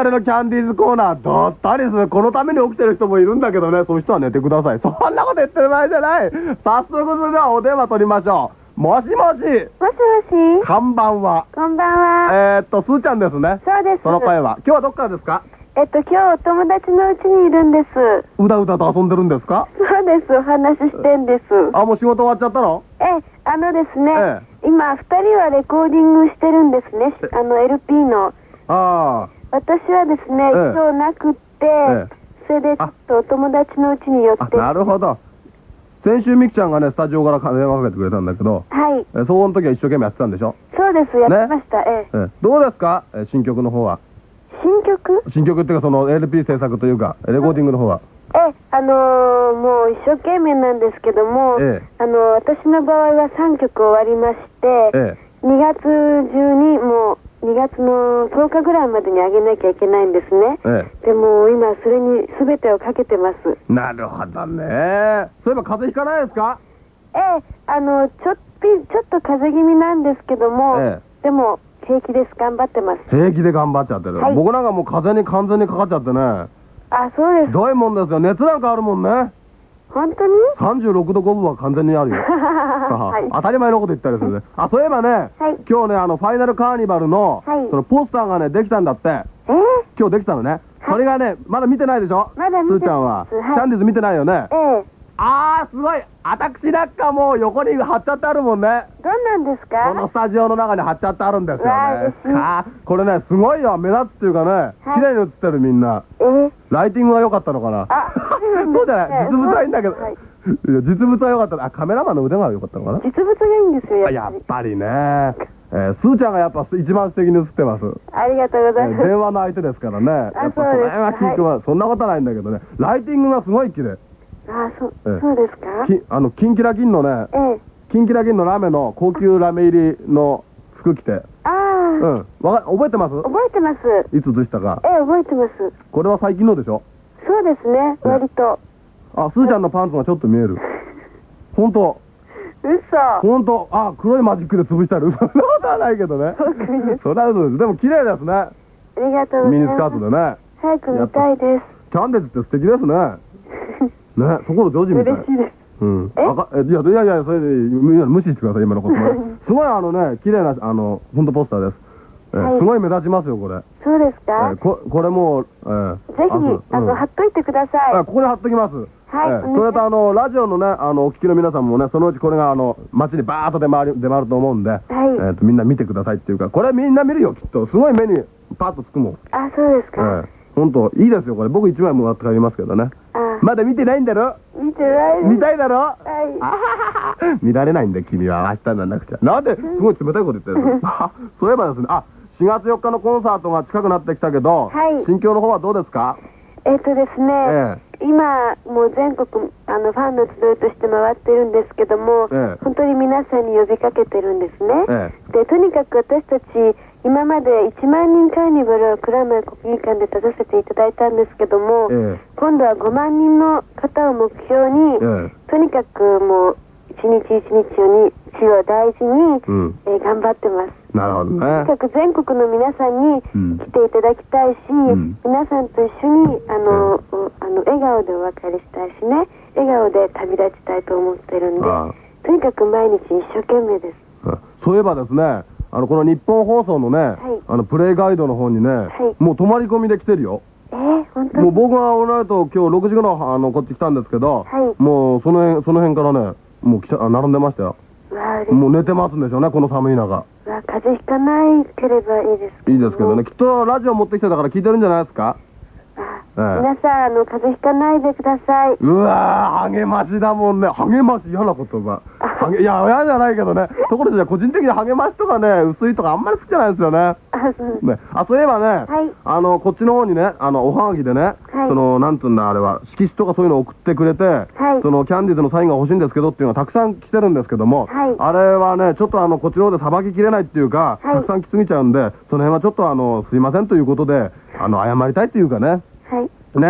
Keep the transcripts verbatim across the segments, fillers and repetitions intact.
れのキャンディーズコーナーだったりする。このために起きてる人もいるんだけどね、そういう人は寝てください。そんなこと言ってる場合じゃない。早速それではお電話取りましょう。もしもし。 もしもし。 こんばんは。 こんばんは。 えーっと、すーちゃんですね。 そうです。 その声は。今日はどっからですか？ えっと、今日お友達のうちにいるんです。 うだうだと遊んでるんですか？ そうです。お話ししてんです。 あ、もう仕事終わっちゃったの？ え、あのですね、 ええ、 今、二人はレコーディングしてるんですね。あの、エルピー の。 ああ。 私はですね、 ええ、 今日なくって、 ええ、 それでちょっとお友達のうちに寄って。 なるほど。先週ミキちゃんがね、スタジオから電話かけてくれたんだけど、 はい。 え、その時は一生懸命やってたんでしょ？ そうです、やってました。 ね、 ええ。 ええ、どうですか？え、新曲の方は。 新曲？ 新曲っていうか、その エルピー 制作というか、レコーディングの方は。 え、あのー、もう一生懸命なんですけども、 ええ、 あの、私の場合はさんきょく終わりまして、 ええ、にがつ中にもうにがつのとおかぐらいまでに上げなきゃいけないんですね。 ええ、 でも今それに全てをかけてます。 なるほどね。そういえば風邪ひかないですか？ ええ、あの、ちょっぴ、ちょっと風邪気味なんですけども、 ええ、 でも平気です。頑張ってます。 平気で頑張っちゃってる。はい、僕なんかもう風邪に完全にかかっちゃってね。 あ、そうです。 ひどいもんですよ。熱なんかあるもんね。 本当に？ さんじゅうろくどごぶは完全にあるよ。はい、当たり前のこと言ったりするね。あ、そういえばね、はい、今日ね、あのファイナルカーニバルの、はい、そのポスターがねできたんだって。えー、今日できたのね。はい、それがね、まだ見てないでしょ？ まだ見てない。 すーちゃんは、はい、キャンディーズ見てないよね。ええ。あー、すごい。私なんかもう横に貼っちゃってあるもんね。 どんなんですか？ このスタジオの中に貼っちゃってあるんですよね。 あ、 これね、すごいよ。目立つっていうかね、はい、綺麗に写ってるみんな。えー、ライティングが良かったのかな。あ、そうじゃない。実物はいいんだけど。はい、いや、実物は良かった。あ、カメラマンの腕が良かったのかな。 実物がいいんですよ。 やっぱりね。えー、すーちゃんがやっぱ一番素敵に写ってます。 ありがとうございます。 えー、電話の相手ですからね。やっぱそれは聞くわ。そんなことないんだけどね。ライティングがすごい綺麗。 あ、そ、えー、そうですか？ き、あの、キンキラキンのね、ええ、キンキラキンのラメの高級ラメ入りの服着て。 ああ。 うん。わか、覚えてます？ 覚えてます。 いつ写したか。 ええ、覚えてます。 これは最近のでしょ？ そうですね、割と。 あ、すーちゃんのパンツがちょっと見える。ほんと。 嘘。 ほんと。あ、黒いマジックで潰したる。そんなことはないけどね。それは嘘です。でも綺麗ですね。ありがとうございます。 ミニスカートでね。 早く見たいです。 キャンディーズって素敵ですね。ね、そこのジョージみたい。 嬉しいです。 うん。え、あか、いや、いやいや、それで、無視してください、今のことね。すごい、あのね、綺麗な、あの、フォントポスターです。えー、すごい目立ちますよ、これ。 そうですか？ えー、こ、これもう、えー、ぜひ、あの、貼っといてください。 ここに貼っときます。 はい。 えー、それと、あの、ラジオのね、あの、お聞きの皆さんもね、そのうちこれが、あの、街にバーッと出回る、出回ると思うんで、はい。えっと、みんな見てくださいっていうか、これみんな見るよ、きっと。すごい目にパッとつくもん。 あ、そうですか。えー、ほんと、いいですよ、これ。僕一枚もらって帰りますけどね。まだ見てないんだろ？ 見てないです。 見たいだろ？ はい。 見られないんだ、君は。明日にならなくちゃ。なんで、すごい冷たいこと言ってるの？そういえばですね、あ、しがつよっかのコンサートが近くなってきたけど、はい、心境の方はどうですか？ えっとですね、ええ、今、もう全国、あの、ファンの集いとして回ってるんですけども、ええ、本当に皆さんに呼びかけてるんですね。ええ、で、とにかく私たち、今までいちまんにんカーニバルを蔵前国技館で立たせていただいたんですけども、ええ、今度はごまんにんの方を目標に、ええ、とにかくもう一日一日を大事に、うん、えー、頑張ってます。 なるほどね。 とにかく全国の皆さんに来ていただきたいし、うん、皆さんと一緒にあの、うん、あの笑顔でお別れしたいしね、笑顔で旅立ちたいと思ってるんで、とにかく毎日一生懸命です。 そういえばですね、あのこの日本放送のね、はい、あのプレイガイドの方にね、はい、もう泊まり込みで来てるよ。 えー、本当に？ もう僕がおられと今日ろくじ頃あのこっち来たんですけど、はい、もうその辺その辺からね、もう来ちゃ並んでましたよ。もう寝てますんでしょうね、この寒い中。 わ、風邪ひかないければいいですけど、ね、 いいですけどね、きっとラジオ持ってきてたから聞いてるんじゃないですか。 あ、ええ、皆さん、あの、風邪ひかないでください。 うわー、励ましだもんね。励まし、嫌な言葉。励いや、嫌じゃないけどね。ところでじゃ個人的に励ましとかね、薄いとかあんまり好きじゃないですよね。あ、そう。ね、あ、そういえばね、はい、あの、こっちの方にね、あの、おはがきでね、はい、その、なんつうんだ、あれは、色紙とかそういうのを送ってくれて、はい、その、キャンディーズのサインが欲しいんですけどっていうのがたくさん来てるんですけども、はい、あれはね、ちょっとあの、こっちの方でさばききれないっていうか、はい、たくさん来すぎちゃうんで、その辺はちょっとあの、すいませんということで、あの、謝りたいっていうかね。はい。ね、す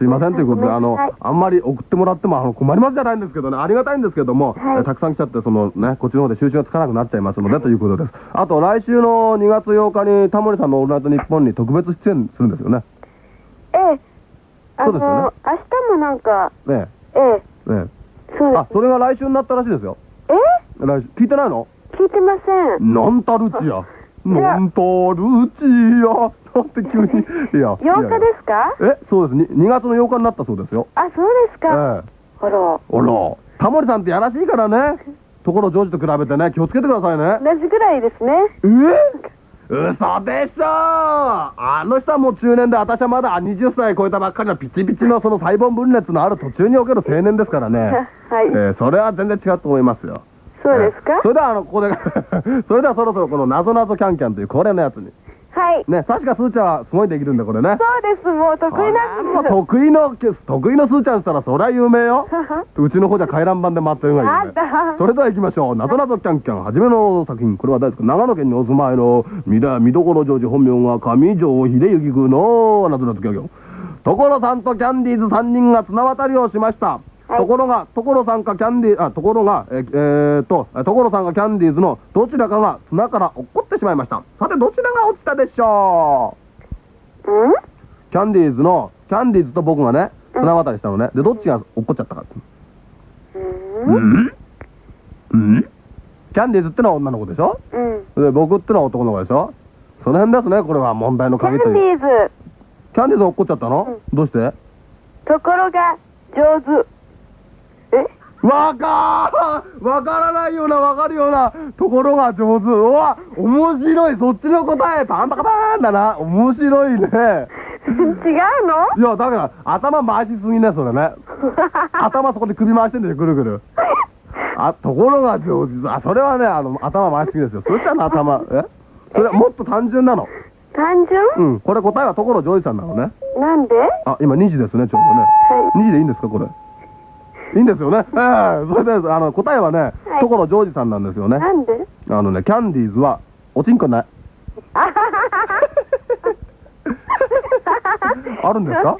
すいませんということで、あの、あんまり送ってもらってもあの困りますじゃないんですけどね、ありがたいんですけども、えたくさん来ちゃって、そのね、こっちの方で収集がつかなくなっちゃいますので、ということです。あと、来週のにがつようかにタモリさんのオールナイトニッポンに特別出演するんですよね。 ええ。あの、明日もなんか、 ええ。ええ。 ええ。あ、それが来週になったらしいですよ。 え？ 来週、聞いてないの？ 聞いてません。 なんたるちや。なんたるちや。なんて急に。いや。 ようかですか？ え、そうです。にがつのようかになったそうですよ。 あ、そうですか。 ええ。 あら。 あら。タモリさんってやらしいからね。ところジョージと比べてね、気をつけてくださいね。 同じぐらいですね。 え？嘘でしょー。あの人はもう中年で、私はまだはたち超えたばっかりのピチピチのその細胞分裂のある途中における青年ですからね。 はい。 えー、それは全然違うと思いますよ。 そうですか？ それではあの、ここで、それではそろそろこのなぞなぞキャンキャンという恒例のやつに。 はい。 ね、確かスーちゃんはすごいできるんだ、これね。 そうです、もう得意なんです。 得意の、得意のスーちゃんしたらそりゃ有名よ。うちの方じゃ回覧板で待ってるがいいよね。それでは行きましょう。なぞなぞキャンキャン、はじめの作品。これは大好き。長野県にお住まいの、みだ、みどころジョージ、本名が上条秀幸君のなぞなぞキャンキャン。所さんとキャンディーズさんにんが綱渡りをしました。ところが、所さんかキャンディー、あ、ところが、え、えー、と、所さんがキャンディーズのどちらかが砂から落っこってしまいました。さて、どちらが落ちたでしょう？ん？ キャンディーズの、キャンディーズと僕がね、綱渡りしたのね。で、どっちが落っこっちゃったかって。 うん？ うん？キャンディーズってのは女の子でしょ？ うん。 で、僕ってのは男の子でしょ？その辺ですね、これは問題のキャンデ鍵という。 ィーズ。 キャンディーズ落っこっちゃったの？どうして？ ところが上手。え？ わかーわからないようなわかるようなところが上手。うわ面白い。そっちの答えパンパカパーンだな。面白いね。 違うの？ いやだから頭回しすぎねそれね。頭そこで首回してんでしょぐるぐる。あところが上手。あそれはねあの頭回しすぎですよ。そっちはの頭えそれはもっと単純なの。 単純？ うん。これ答えはところジョージさんなのね。 なんで？ あ今にじですねちょうどね。 はい。 にじでいいんですかこれ。いいんですよね。ええー、それで、あの、答えはね、はい、所ジョージさんなんですよね。 なんで？ あのね、キャンディーズは、おちんこない。あるんですか？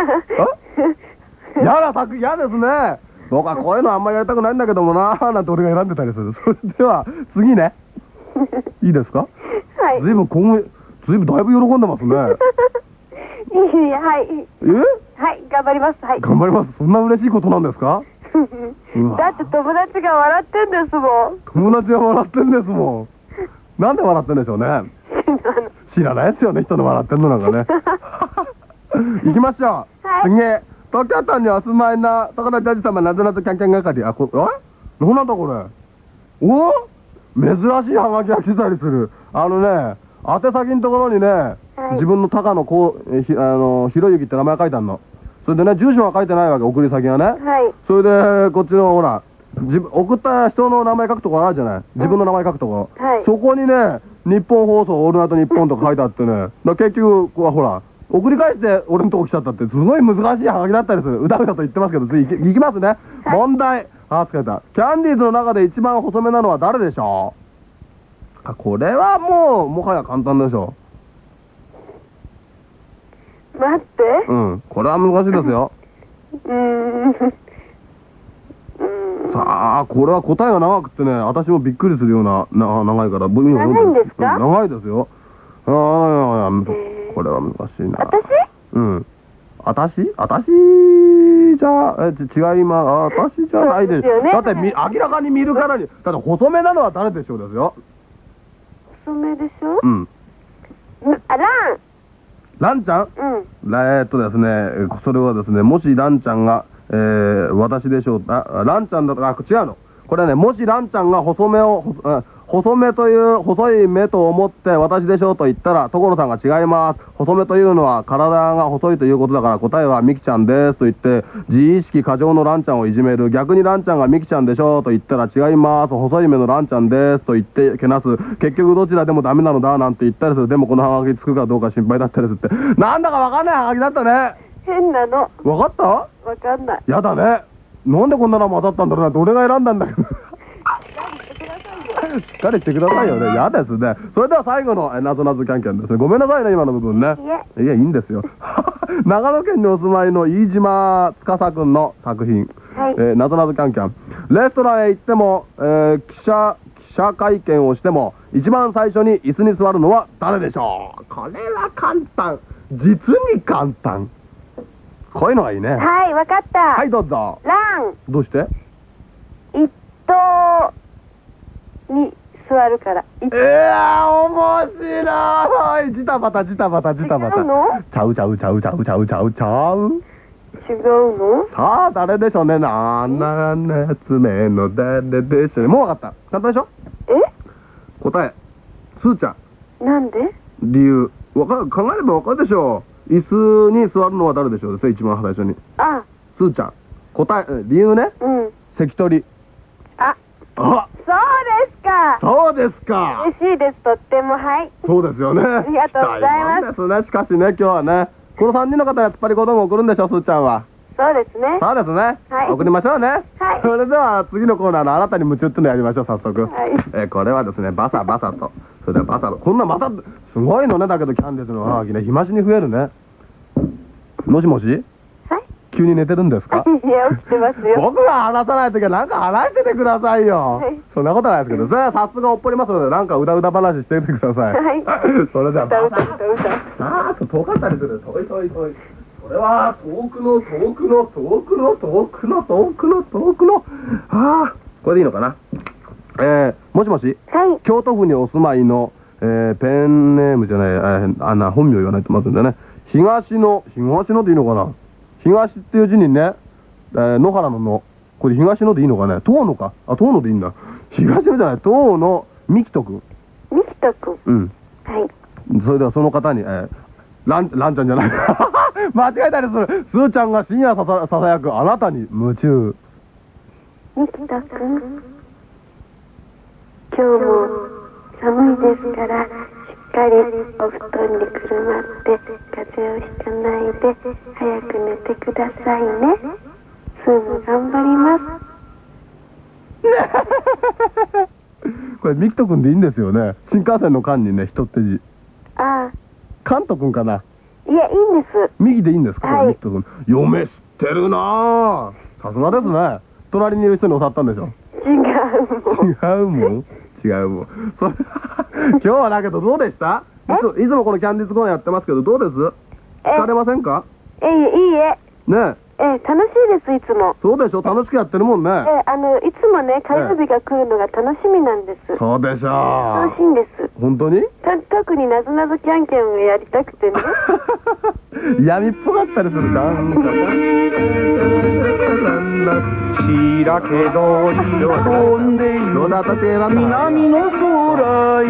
やだ、たく、嫌ですね。僕はこういうのあんまりやりたくないんだけどもなーなんて俺が選んでたりする。それでは、次ね。いいですか？ はい。 ずいぶん、今後、ずいぶんだいぶ喜んでますね。 いや、はい。 え？ はい、頑張ります。はい。 頑張ります。そんな嬉しいことなんですか？ だって友達が笑ってんですもん。 友達が笑ってんですもん。なんで笑ってんでしょうね。知らないですよね、人の笑ってんのなんかね。行きましょう。はい、次、東京都にお住まいの所ジョージ様なぞなぞキャンキャン係。あ、これ、え？なんだこれ。お？珍しいハガキが来たりする。あのね、宛先のところにね、はい、自分の高野こう、ひ、あの、ひろゆきって名前書いてあるの。それでね、住所は書いてないわけ、送り先がね。はい。それで、こっちの、ほら、自分、送った人の名前書くとこあるじゃない。自分の名前書くとこ。はい。そこにね、日本放送、オールナイトニッポンとか書いてあってね、だ結局、こうほら、送り返して俺のとこ来ちゃったって、すごい難しいハガキだったりする。うだうだと言ってますけど、次いきますね。はい、問題。あ、疲れた。キャンディーズの中で一番細めなのは誰でしょう？あ、これはもう、もはや簡単でしょ。 待って。 うん。これは難しいですよ。 うーん。 さあ、これは答えが長くってね、私もびっくりするような、な長いから。長いんですか？ 長いですよ。ああ、これは難しいな。 私？ うん。私？私じゃ、え、違いま、私じゃないです。だってみ、明らかに見るからに、だって細めなのは誰でしょうですよ。 細めでしょ？ うん。 あ、ラン。 ランちゃん？うん。えーっとですね、それはですね、もしランちゃんが、えー、私でしょう、あ、ランちゃんだと、あ、違うの。これはね、もしランちゃんが細めを、あ、細めという、細い目と思って私でしょうと言ったら、所さんが違います。細めというのは体が細いということだから答えはミキちゃんですと言って、自意識過剰のランちゃんをいじめる。逆にランちゃんがミキちゃんでしょうと言ったら違います。細い目のランちゃんですと言ってけなす。結局どちらでもダメなのだなんて言ったりする。でもこのハガキつくかどうか心配だったりするって。なんだかわかんないハガキだったね。 変なの。 わかった？ わかんない。 やだね。なんでこんなの混ざったんだろうなって俺が選んだんだけど。 しっかりしてくださいよね。嫌ですね。それでは最後のなぞなぞキャンキャンですね。ごめんなさいね、今の部分ね。いや、いいんですよ。長野県にお住まいの飯島司君の作品。はい、えー、なぞなぞキャンキャン。レストランへ行っても、えー、記者、記者会見をしても、一番最初に椅子に座るのは誰でしょう？これは簡単。実に簡単。こういうのがいいね。 はい、わかった。 はい、どうぞ。 ラン。 どうして？ 一等に座るから。 いやー、面白い。ジタバタジタバタジタバタ。 違うの？ ちゃうちゃうちゃうちゃうちゃうちゃうちゃう。 違うの？ さあ、誰でしょうね。なななつめの誰でしょうね。もうわかった。簡単でしょ？ え？ 答え。すーちゃん。 なんで？ 理由。わかる、考えればわかるでしょう。椅子に座るのは誰でしょうですよ、一番最初に。 あ。 すーちゃん。答え、理由ね。 うん。 関取。 あ。 あ。 そうですか。 そうですか。 嬉しいです、とっても。はい。 そうですよね。 ありがとうございます。 ですね。しかしね、今日はね、このさんにんの方にやっぱり子供を送るんでしょ、すーちゃんは。 そうですね。 そうですね。 はい。 送りましょうね。 はい。 それでは次のコーナーのあなたに夢中っていうのやりましょう、早速。 はい。 えー、これはですね、バサバサと。それではバサ、こんなまた、すごいのね、だけどキャンディーズのハガキね、日増しに増えるね。もしもし？ はい。 急に寝てるんですか？ いや、起きてますよ。 僕が話さないときはなんか話しててくださいよ。 はい。 そんなことないですけど、それは早速おっぽりますので、なんかうだうだ話しててください。 はい。 それでは歌歌歌歌。 あーっと遠かったりする。遠い遠い遠い。これは遠くの遠くの遠くの遠くの遠くの遠くの。ああ、これでいいのかな。えー、もしもし。 はい。 京都府にお住まいの、えー、ペンネームじゃない、えー、あんな本名言わないとまずいんだね。東の、東のでいいのかな。東っていう字にね、えー、野原の野。これ東のでいいのかね。東野か。あ、東野でいいんだ。東のじゃない、東野美希人くん。 美希人くん。 うん。 はい。 それではその方に、えー、ラン、ランちゃんじゃない。間違えたりする。すーちゃんが深夜ささ、ささやくあなたに夢中。 美希人くん。今日も寒いですから、しっかりお布団にくるまって風邪をひかないで早く寝てくださいね。すぐ頑張ります。 これミキトくんでいいんですよね。新幹線の間にね、人って字。 ああ。 カントくんかな。 いや、いいんです。 右でいいんですか、 はい、 ミキトくん。嫁知ってるなぁ。さすがですね。隣にいる人に教わったんでしょ。 違うもん。 違うもん違うもん。それ今日はだけどどうでした？いつ、いつもこのキャンディーズコーナーやってますけど、どうです？疲れませんか？ え、いいえ。 ねえ、楽しいです、いつも。 そうでしょ、楽しくやってるもんね。 え、あの、いつもね、火曜日が来るのが楽しみなんです。 そうでしょう。 楽しいんです。 本当に？ た、特になぞなぞキャンキャンをやりたくてね。 闇っぽかったりする。なんか白けどりを飛んでいる南の空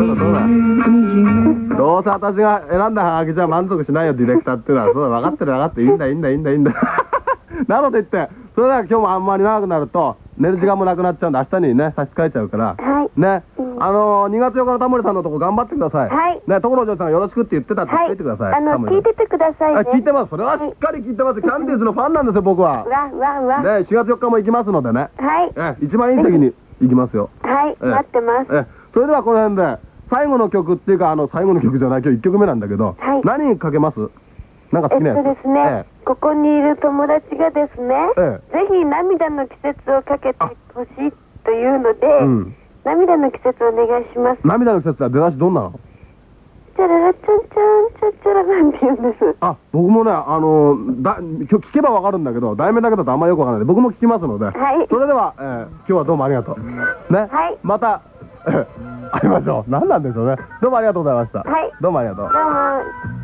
へ。 どうせ私が選んだハガキじゃ満足しないよ、ディレクターっていうのは。そうだ、分かってる分かってる。いいんだいいんだいいんだいいんだ。なので言って、それでは今日もあんまり長くなると寝る時間もなくなっちゃうんで、明日にね差し支えちゃうから、 はい、 ね、うん、あのー、にがつようかのタモリさんのとこ頑張ってください。 はい、 ね、所ジョーさんがよろしくって言ってたって言っててください。 はい、あの聞いててくださいね。 聞いてます。それはしっかり聞いてます。キャンディーズのファンなんですよ、僕は。 わわわ。 ね、しがつよっかも行きますのでね。 はい。 え、一番いい時に行きますよ。 はい、待ってます。 え、それではこの辺で最後の曲っていうか、あの最後の曲じゃない、今日いっきょくめなんだけど、 はい、 何かけます？なんか好きなやつ。 えっとですね、ええ、ここにいる友達がですね、 ええ、 ぜひ涙の季節をかけてほしいというので、うん、涙の季節お願いします。 涙の季節は出だしどんなの？ チャララチャンチャンチャチャラなんて言うんです。 あ、僕もね、あのだ今日聞けばわかるんだけど、題名だけだとあんまりよくわからないんで、僕も聞きますので、はい、それでは、えー、今日はどうもありがとう。ね、はい、また、えー、会いましょう。何なんでしょうね。どうもありがとうございました。 はい、 どうもありがとう。 どうも。